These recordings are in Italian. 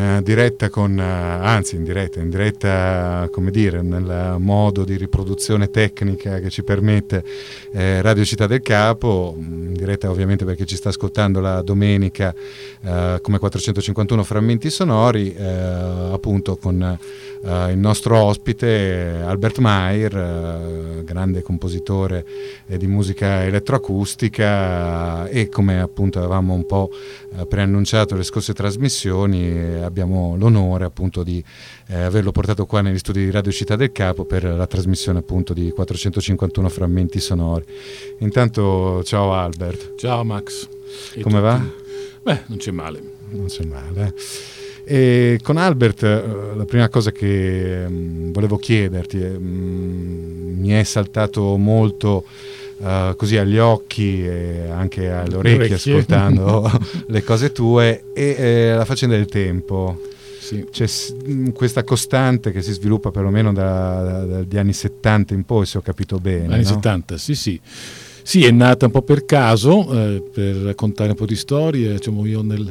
diretta in diretta, come dire, nel modo di riproduzione tecnica che ci permette Radio Città del Capo, in diretta ovviamente perché ci sta ascoltando la domenica come 451 frammenti sonori, appunto con il nostro ospite Albert Meier, grande compositore di musica elettroacustica, e come appunto avevamo un po' preannunciato le scorse trasmissioni, abbiamo l'onore appunto di averlo portato qua negli studi di Radio Città del Capo per la trasmissione appunto di 451 frammenti sonori. Intanto ciao Albert. Ciao Max. Come va? Beh, non c'è male. Non c'è male. E con Albert la prima cosa che volevo chiederti, mi è saltato molto così agli occhi e anche alle orecchie ascoltando le cose tue, e la faccenda del tempo. Sì. C'è questa costante che si sviluppa perlomeno dagli anni 70 in poi, se ho capito bene. Anni no? 70, sì. Sì, è nata un po' per caso, per raccontare un po' di storie. Diciamo, io nel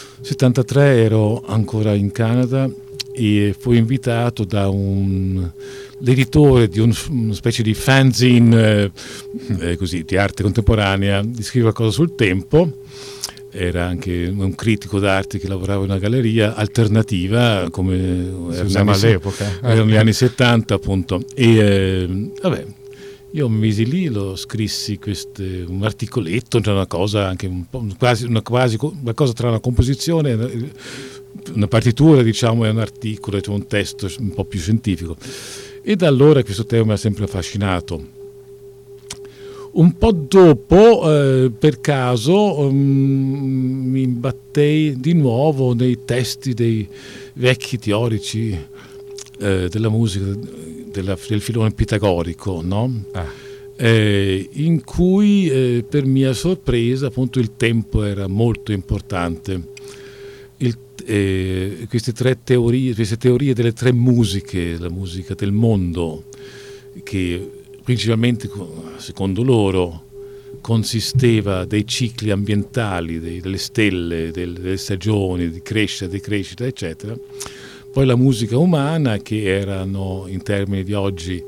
73 ero ancora in Canada e fui invitato da l'editore di una specie di fanzine così, di arte contemporanea, di scrivere qualcosa sul tempo. Era anche un critico d'arte che lavorava in una galleria alternativa, come si usava all'epoca. Erano gli anni 70 appunto. E vabbè, io mi misi lì, lo scrissi un articoletto, cioè una cosa anche una cosa tra una composizione, una partitura, diciamo, e un articolo, cioè un testo un po' più scientifico. E da allora questo tema mi ha sempre affascinato. Un po' dopo, per caso, mi imbattei di nuovo nei testi dei vecchi teorici della musica, del filone pitagorico, no? In cui, per mia sorpresa, appunto, il tempo era molto importante. Queste teorie delle tre musiche, la musica del mondo, che principalmente, secondo loro, consisteva dei cicli ambientali, delle stelle, delle stagioni, di crescita, eccetera. Poi la musica umana, che erano, in termini di oggi,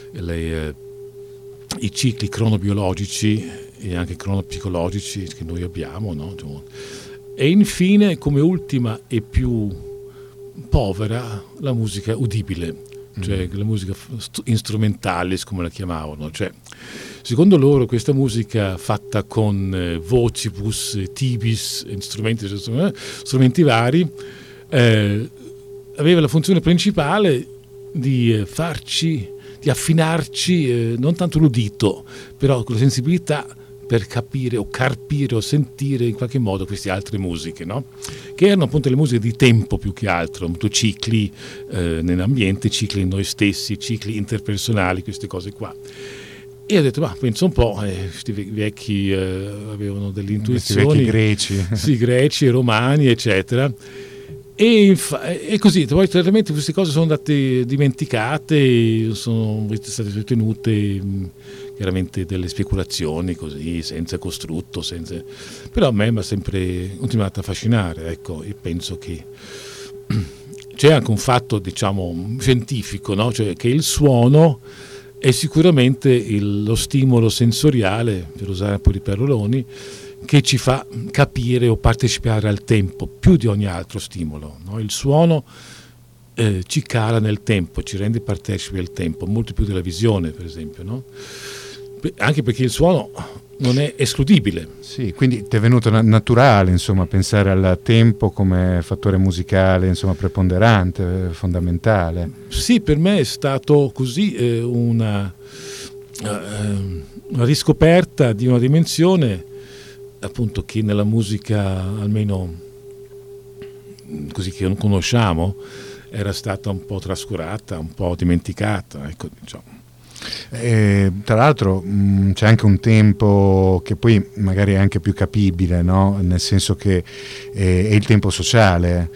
i cicli cronobiologici e anche cronopsicologici che noi abbiamo, no? E infine, come ultima e più povera, la musica udibile, cioè la musica instrumentalis, come la chiamavano. Cioè, secondo loro, questa musica fatta con vocibus, tibis, strumenti vari, aveva la funzione principale di affinarci non tanto l'udito, però con la sensibilità, per capire o carpire o sentire in qualche modo queste altre musiche, no? Che erano appunto le musiche di tempo più che altro, appunto cicli nell'ambiente, cicli in noi stessi, cicli interpersonali, queste cose qua. E ho detto, ma penso un po', questi vecchi avevano delle intuizioni. Questi vecchi greci. Sì, greci, romani, eccetera. E così, poi certamente queste cose sono andate dimenticate, sono state ritenute chiaramente delle speculazioni così, senza costrutto, però a me mi ha sempre continuato a affascinare, ecco, e penso che c'è anche un fatto, diciamo, scientifico, no? Cioè che il suono è sicuramente lo stimolo sensoriale, per usare un po' di paroloni, che ci fa capire o partecipare al tempo più di ogni altro stimolo, no? Il suono ci cala nel tempo, ci rende partecipi al tempo, molto più della visione, per esempio, no? Anche perché il suono non è escludibile. Sì, quindi ti è venuto naturale, insomma, pensare al tempo come fattore musicale, insomma, preponderante, fondamentale. Sì, per me è stato così una riscoperta di una dimensione, appunto, che nella musica, almeno così che non conosciamo, era stata un po' trascurata, un po' dimenticata, ecco, diciamo. Tra l'altro c'è anche un tempo che poi magari è anche più capibile, no? Nel senso che è il tempo sociale,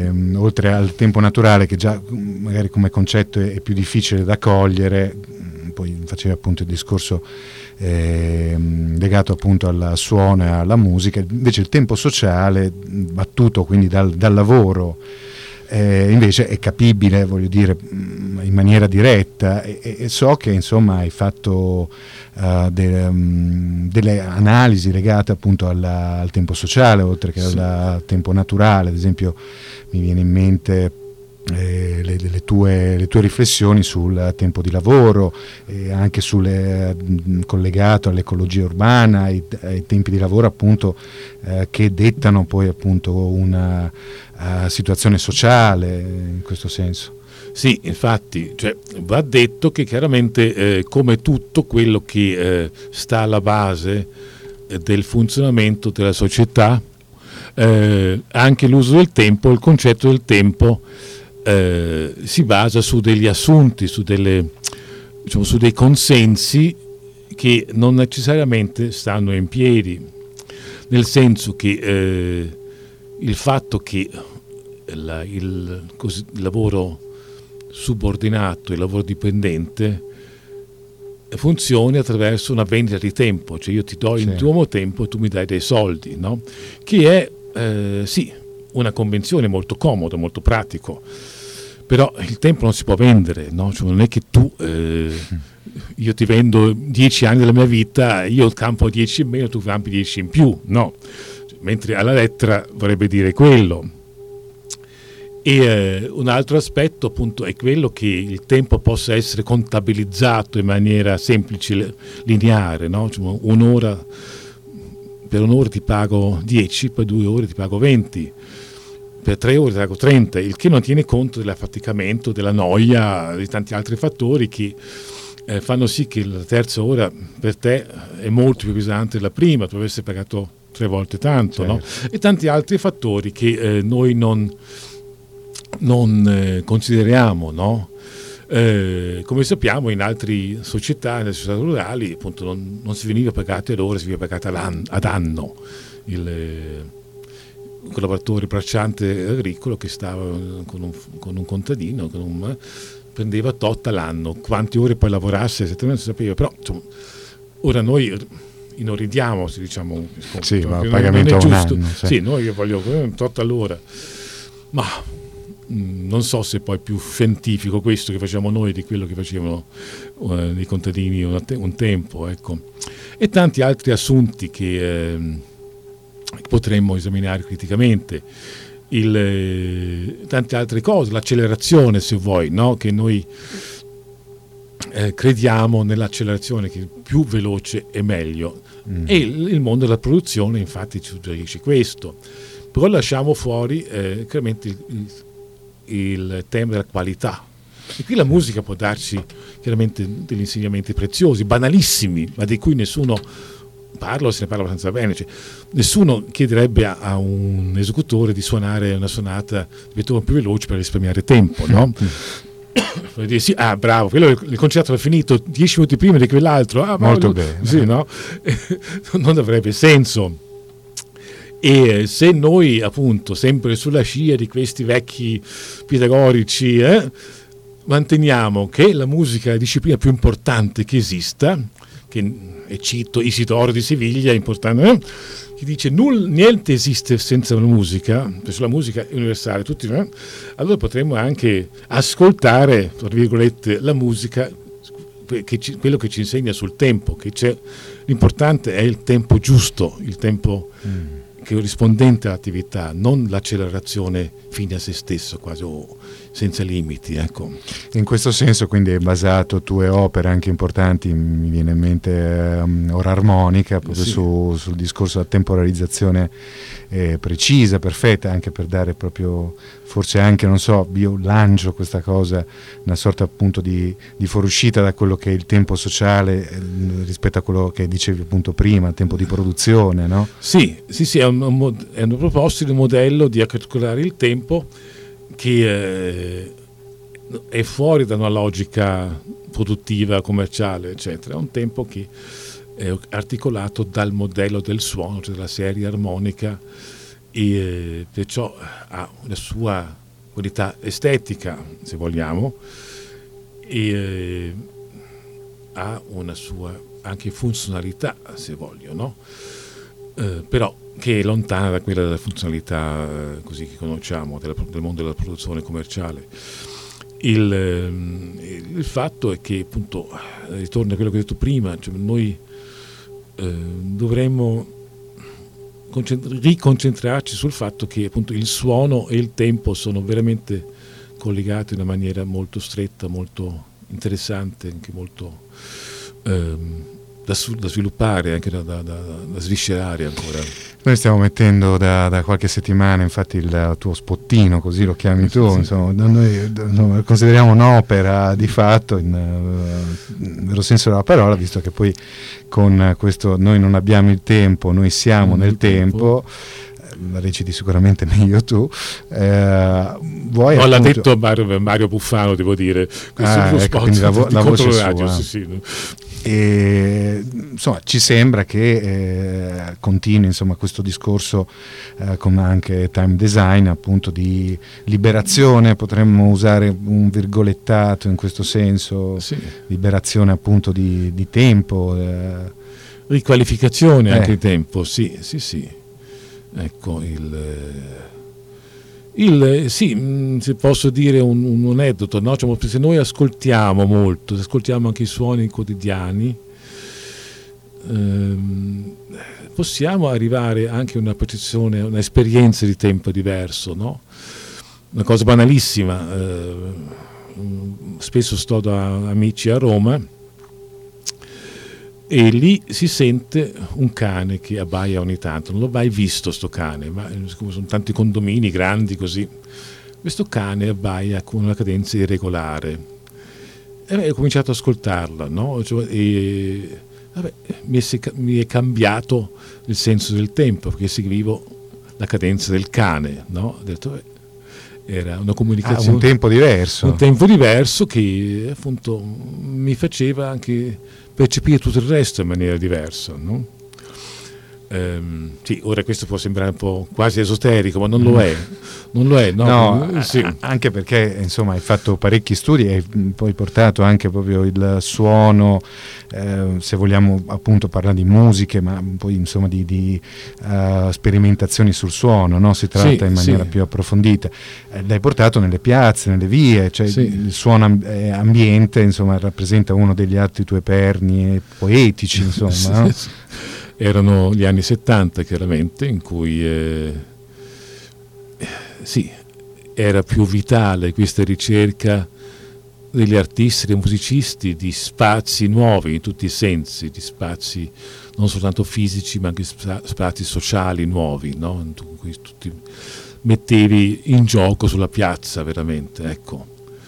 oltre al tempo naturale, che già magari come concetto è più difficile da cogliere, poi facevi appunto il discorso legato appunto al suono e alla musica. Invece il tempo sociale, battuto quindi dal lavoro, invece è capibile, voglio dire, in maniera diretta, e so che insomma hai fatto delle analisi legate appunto al tempo sociale oltre che al tempo naturale. Ad esempio mi viene in mente le tue riflessioni sul tempo di lavoro, anche collegato all'ecologia urbana, ai tempi di lavoro appunto che dettano poi appunto una situazione sociale in questo senso. Sì, infatti, cioè, va detto che chiaramente come tutto quello che sta alla base del funzionamento della società, anche l'uso del tempo, il concetto del tempo si basa su degli assunti, su dei consensi che non necessariamente stanno in piedi, nel senso che il fatto che il lavoro subordinato, il lavoro dipendente funzioni attraverso una vendita di tempo, cioè io ti do il tuo tempo e tu mi dai dei soldi, no? Che è sì una convenzione molto comoda, molto pratico, però il tempo non si può vendere, no? Cioè non è che tu io ti vendo 10 anni della mia vita, io campo 10 in meno, tu campi 10 in più, no? Mentre alla lettera vorrebbe dire quello. E un altro aspetto appunto è quello che il tempo possa essere contabilizzato in maniera semplice, lineare, no? Cioè, per un'ora ti pago 10, per 2 ore ti pago 20, per 3 ore ti pago 30, il che non tiene conto dell'affaticamento, della noia, di tanti altri fattori che fanno sì che la terza ora per te è molto più pesante della prima, tu avresti pagato 3 volte tanto, no? E tanti altri fattori che noi non consideriamo, no? Come sappiamo in altre società, nelle società rurali appunto non si veniva pagati ad ore, si veniva pagati ad anno. Il collaboratore bracciante agricolo che stava con un contadino prendeva tot all'anno, quante ore poi lavorasse non si sapeva, però insomma, ora noi inorridiamo, se diciamo sì, ma pagamento non è giusto. Un anno, sì, noi io voglio tot all'ora, ma non so se poi è più scientifico questo che facciamo noi di quello che facevano i contadini un tempo, ecco. E tanti altri assunti che potremmo esaminare criticamente, tante altre cose, l'accelerazione se vuoi, no? Che noi crediamo nell'accelerazione, che più veloce è meglio, e il mondo della produzione infatti ci suggerisce questo, però lasciamo fuori chiaramente il tema della qualità, e qui la musica può darci chiaramente degli insegnamenti preziosi, banalissimi, ma di cui nessuno parla o se ne parla abbastanza bene, cioè, nessuno chiederebbe a un esecutore di suonare una sonata di Beethoven più veloce per risparmiare tempo, no? Dire, sì, bravo, quello il concerto era finito 10 minuti prima di quell'altro, molto bene, sì, no? Non avrebbe senso. E se noi appunto sempre sulla scia di questi vecchi pitagorici manteniamo che la musica è la disciplina più importante che esista, e cito Isidoro di Siviglia, importante, che dice niente esiste senza la musica, perché la musica è universale, tutti, allora potremmo anche ascoltare, tra virgolette, la musica, quello che ci insegna sul tempo, l'importante è il tempo giusto, il tempo che è rispondente all'attività, non l'accelerazione fine a se stesso, quasi senza limiti, ecco. In questo senso quindi hai basato tue opere anche importanti, mi viene in mente Ora Armonica, proprio sul discorso della temporalizzazione precisa, perfetta, anche per dare proprio, forse anche, non so, io lancio questa cosa, una sorta appunto di fuoriuscita da quello che è il tempo sociale rispetto a quello che dicevi appunto prima, il tempo di produzione, no? Sì, è una proposta di un modello di calcolare il tempo che è fuori da una logica produttiva, commerciale, eccetera. È un tempo che è articolato dal modello del suono, cioè della serie armonica, e perciò ha una sua qualità estetica, se vogliamo, e ha una sua anche funzionalità, se voglio, no? Però che è lontana da quella della funzionalità così che conosciamo del mondo della produzione commerciale. Il fatto è che, appunto, ritorno a quello che ho detto prima, cioè noi dovremmo riconcentrarci sul fatto che, appunto, il suono e il tempo sono veramente collegati in una maniera molto stretta, molto interessante, anche molto da sviluppare, anche da sviscerare ancora. Noi stiamo mettendo da qualche settimana, infatti, il tuo spottino, così lo chiami tu, sì. Insomma, noi lo consideriamo un'opera di fatto in vero senso della parola, visto che poi con questo noi non abbiamo il tempo, noi siamo nel tempo. La reciti sicuramente meglio tu. Vuoi no, l'ha detto Mario Buffano, devo dire. Questo ecco, spot quindi la voce radio, sua. sì. E, insomma, ci sembra che continui, insomma, questo discorso con anche time design, appunto, di liberazione, potremmo usare un virgolettato in questo senso, sì. Liberazione, appunto, di tempo, riqualificazione anche di tempo, sì. Ecco, se posso dire un aneddoto, no? Cioè, se noi ascoltiamo molto, ascoltiamo anche i suoni quotidiani, possiamo arrivare anche a una percezione, un'esperienza di tempo diverso, no? Una cosa banalissima, spesso sto da amici a Roma e lì si sente un cane che abbaia ogni tanto. Non l'ho mai visto sto cane, ma sono tanti condomini grandi così. Questo cane abbaia con una cadenza irregolare e ho cominciato ad ascoltarla, no? Mi è cambiato il senso del tempo, perché seguivo la cadenza del cane, no? Ho detto, era una comunicazione, un tempo diverso che, appunto, mi faceva anche percepire tutto il resto in maniera diversa, no? Sì, ora questo può sembrare un po' quasi esoterico, ma non lo è, no, sì. Anche perché, insomma, hai fatto parecchi studi e hai poi portato anche proprio il suono, se vogliamo, appunto, parlare di musiche, ma poi, insomma, di sperimentazioni sul suono, no? Si tratta in maniera più approfondita, l'hai portato nelle piazze, nelle vie, cioè il suono ambiente, insomma, rappresenta uno degli altri tuoi perni poetici, insomma, no? Erano gli anni 70, chiaramente, in cui era più vitale questa ricerca degli artisti, dei musicisti, di spazi nuovi in tutti i sensi, di spazi non soltanto fisici ma anche spazi sociali nuovi, no? In cui tutti mettevi in gioco sulla piazza, veramente, ecco.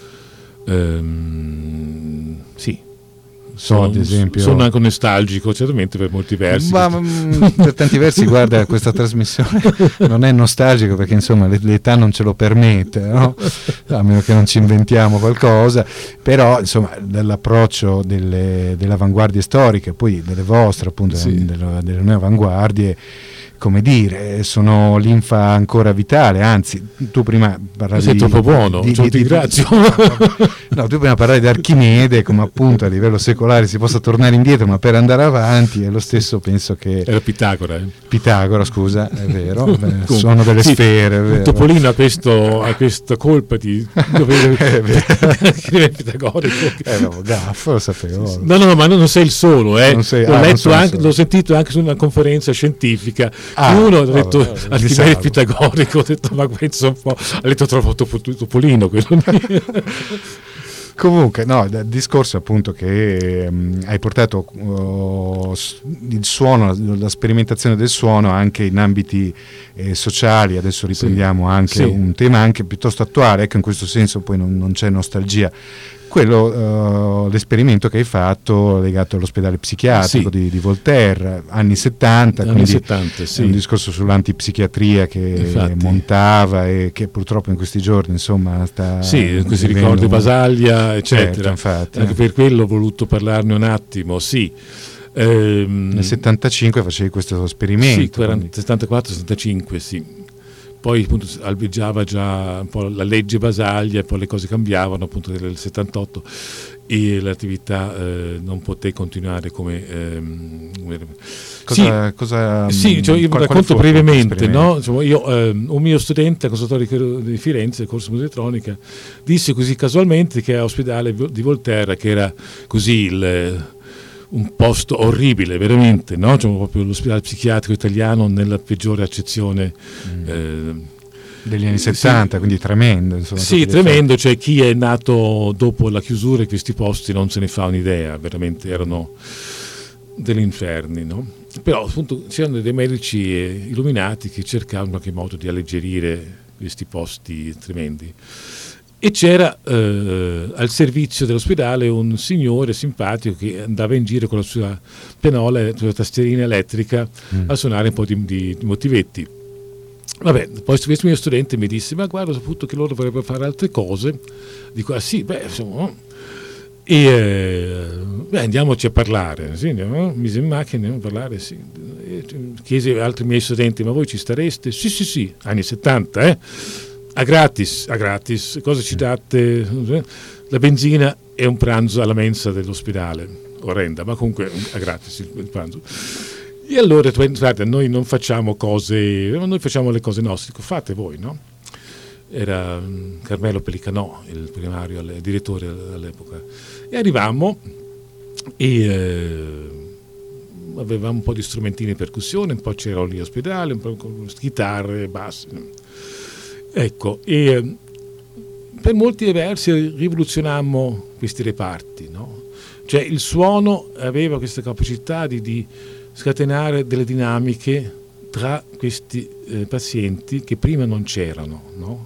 Sì. Ad esempio, sono anche nostalgico, certamente, per molti versi. Ma per tanti versi, guarda, questa trasmissione non è nostalgica, perché, insomma, l'età non ce lo permette, no? A meno che non ci inventiamo qualcosa. Però, insomma, dall'approccio delle avanguardie storiche, poi delle vostre, appunto, delle nuove avanguardie, come dire, sono linfa ancora vitale. Anzi, tu prima parlavi sei troppo buono, ti ringrazio. No, tu prima parlavi di Archimede, come, appunto, a livello secolare si possa tornare indietro, ma per andare avanti, e lo stesso penso che era Pitagora. Pitagora, scusa, è vero, sono delle sfere, è vero. Topolino ha questa colpa di dovere pitagorico. Gaffo, lo sapevo. No, ma non sei il solo, l'ho sentito anche su una conferenza scientifica. Uno ha detto Archimede pitagorico, ho detto, ma penso un po', ha detto troppo Topolino quello lì. Comunque, no, il discorso, appunto, che hai portato il suono, la sperimentazione del suono anche in ambiti sociali. Adesso riprendiamo anche un tema anche piuttosto attuale, ecco, in questo senso poi non c'è nostalgia. Quello, l'esperimento che hai fatto legato all'ospedale psichiatrico di Voltaire, anni 70, quindi è un discorso sull'antipsichiatria che montava e che purtroppo in questi giorni, insomma, sta questi ricordi Basaglia, eccetera. Certo, infatti, anche per quello ho voluto parlarne un attimo, nel 75 facevi questo esperimento. Sì, 74-75, sì. poi appunto albeggiava già un po' la legge Basaglia, e poi le cose cambiavano appunto nel 78 e l'attività non poté continuare come cosa cioè io racconto brevemente, no? Insomma, io un mio studente al Conservatorio di Firenze, corso di musica elettronica, disse così casualmente che all'ospedale di Volterra, che era così un posto orribile veramente, no? Cioè, proprio l'ospedale psichiatrico italiano nella peggiore accezione degli anni 70, quindi tremendo, insomma. Sì, tremendo, cioè chi è nato dopo la chiusura di questi posti non se ne fa un'idea, veramente erano degli inferni, no? Però appunto c'erano dei medici illuminati che cercavano in qualche modo di alleggerire questi posti tremendi. E c'era al servizio dell'ospedale un signore simpatico che andava in giro con la sua pianola, la sua tastierina elettrica a suonare un po' di motivetti. Vabbè, poi questo mio studente mi disse: ma guarda, ho saputo che loro vorrebbero fare altre cose. Dico: ah sì, beh, insomma, e andiamoci a parlare. Sì, andiamo, mise in macchina, andiamo a parlare, sì. Chiese ad altri miei studenti: ma voi ci stareste? Sì, anni 70, a gratis, cosa ci date? La benzina e un pranzo alla mensa dell'ospedale, orrenda, ma comunque a gratis il pranzo. E allora, guarda, noi non facciamo cose, noi facciamo le cose nostre, fate voi, no? Era Carmelo Pelicanò, il primario, il direttore all'epoca. E arrivammo e avevamo un po' di strumentini di percussione, un po' c'era lì all'ospedale, un po' con chitarre, bassi. Ecco, e per molti versi rivoluzionammo questi reparti, no? Cioè il suono aveva questa capacità di scatenare delle dinamiche tra questi pazienti che prima non c'erano, no?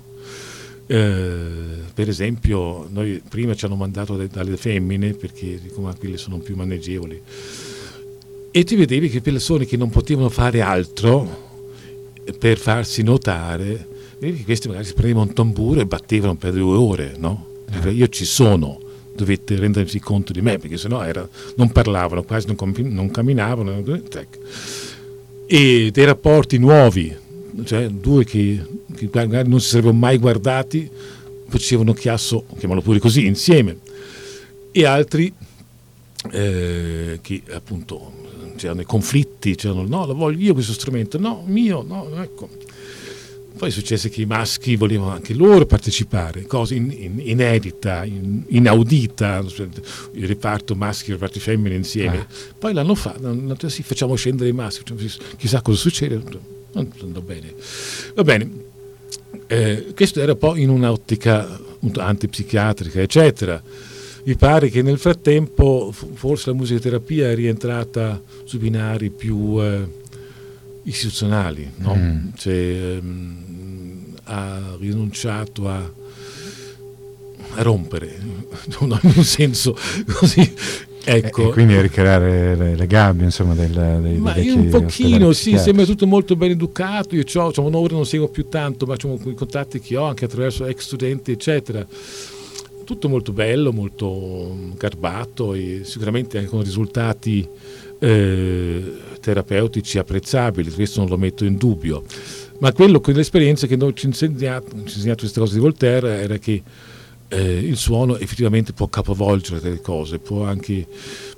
Per esempio, noi prima ci hanno mandato dalle femmine perché come quelle sono più maneggevoli, e ti vedevi che persone che non potevano fare altro per farsi notare, vedi che questi magari si prendevano un tamburo e battevano per 2 ore, no? Io ci sono, dovete rendersi conto di me, perché sennò non parlavano, quasi non camminavano, e dei rapporti nuovi, cioè 2 che magari non si sarebbero mai guardati, facevano chiasso, chiamalo pure così, insieme, e altri che appunto c'erano i conflitti, c'erano: no, lo voglio io questo strumento, no, mio, no, ecco. Poi successe che i maschi volevano anche loro partecipare, cosa inedita, inaudita, il reparto maschi e il reparto femmine insieme. Poi l'hanno fatto, sì, facciamo scendere i maschi, chissà cosa succede, non andò bene. Va bene, questo era poi in un'ottica antipsichiatrica, eccetera. Mi pare che nel frattempo forse la musicoterapia è rientrata su binari più istituzionali, no? Cioè, ha rinunciato a rompere, in un senso così, ecco. E quindi a ricreare le gabbie, insomma, dei ma vecchi un pochino, sì, sembra tutto molto ben educato. Io ora non seguo più tanto, ma con i contatti che ho anche attraverso ex studenti, eccetera, tutto molto bello, molto garbato e sicuramente anche con risultati terapeutici apprezzabili, questo non lo metto in dubbio, ma quell'esperienza che noi ci ha insegnato queste cose di Voltaire era che il suono effettivamente può capovolgere delle cose, può anche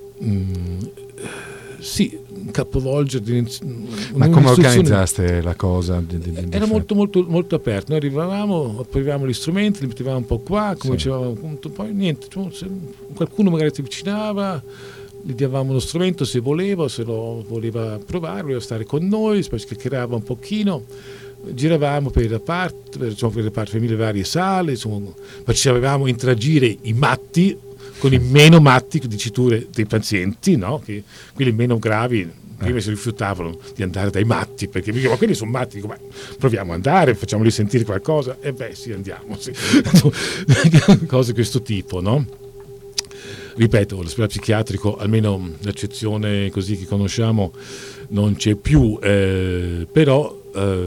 capovolgere. Ma come organizzaste la cosa? Era molto molto molto aperto. Noi aprivamo gli strumenti, li mettevamo un po' qua, come dicevamo, poi niente, qualcuno magari ti avvicinava, gli davamo uno strumento se voleva, se lo voleva provare, voleva stare con noi, poi chiacchierava un pochino, giravamo per le parti femminili, varie sale, insomma, facevamo interagire i matti con i meno matti, diciture dei pazienti, no? Che quelli meno gravi prima si rifiutavano di andare dai matti, perché mi dicono: ma quelli sono matti. Dico: ma proviamo ad andare, facciamoli sentire qualcosa. E beh, sì, andiamo, sì. Cose di questo tipo, no? Ripeto, l'ospedale psichiatrico, almeno l'accezione così che conosciamo, non c'è più, però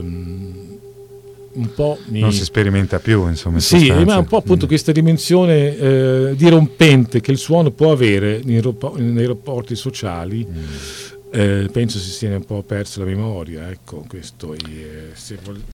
un po' non si sperimenta più, insomma. Sì, ma un po' appunto questa dimensione dirompente che il suono può avere nei rapporti sociali. Penso si sia un po' persa la memoria, ecco, questo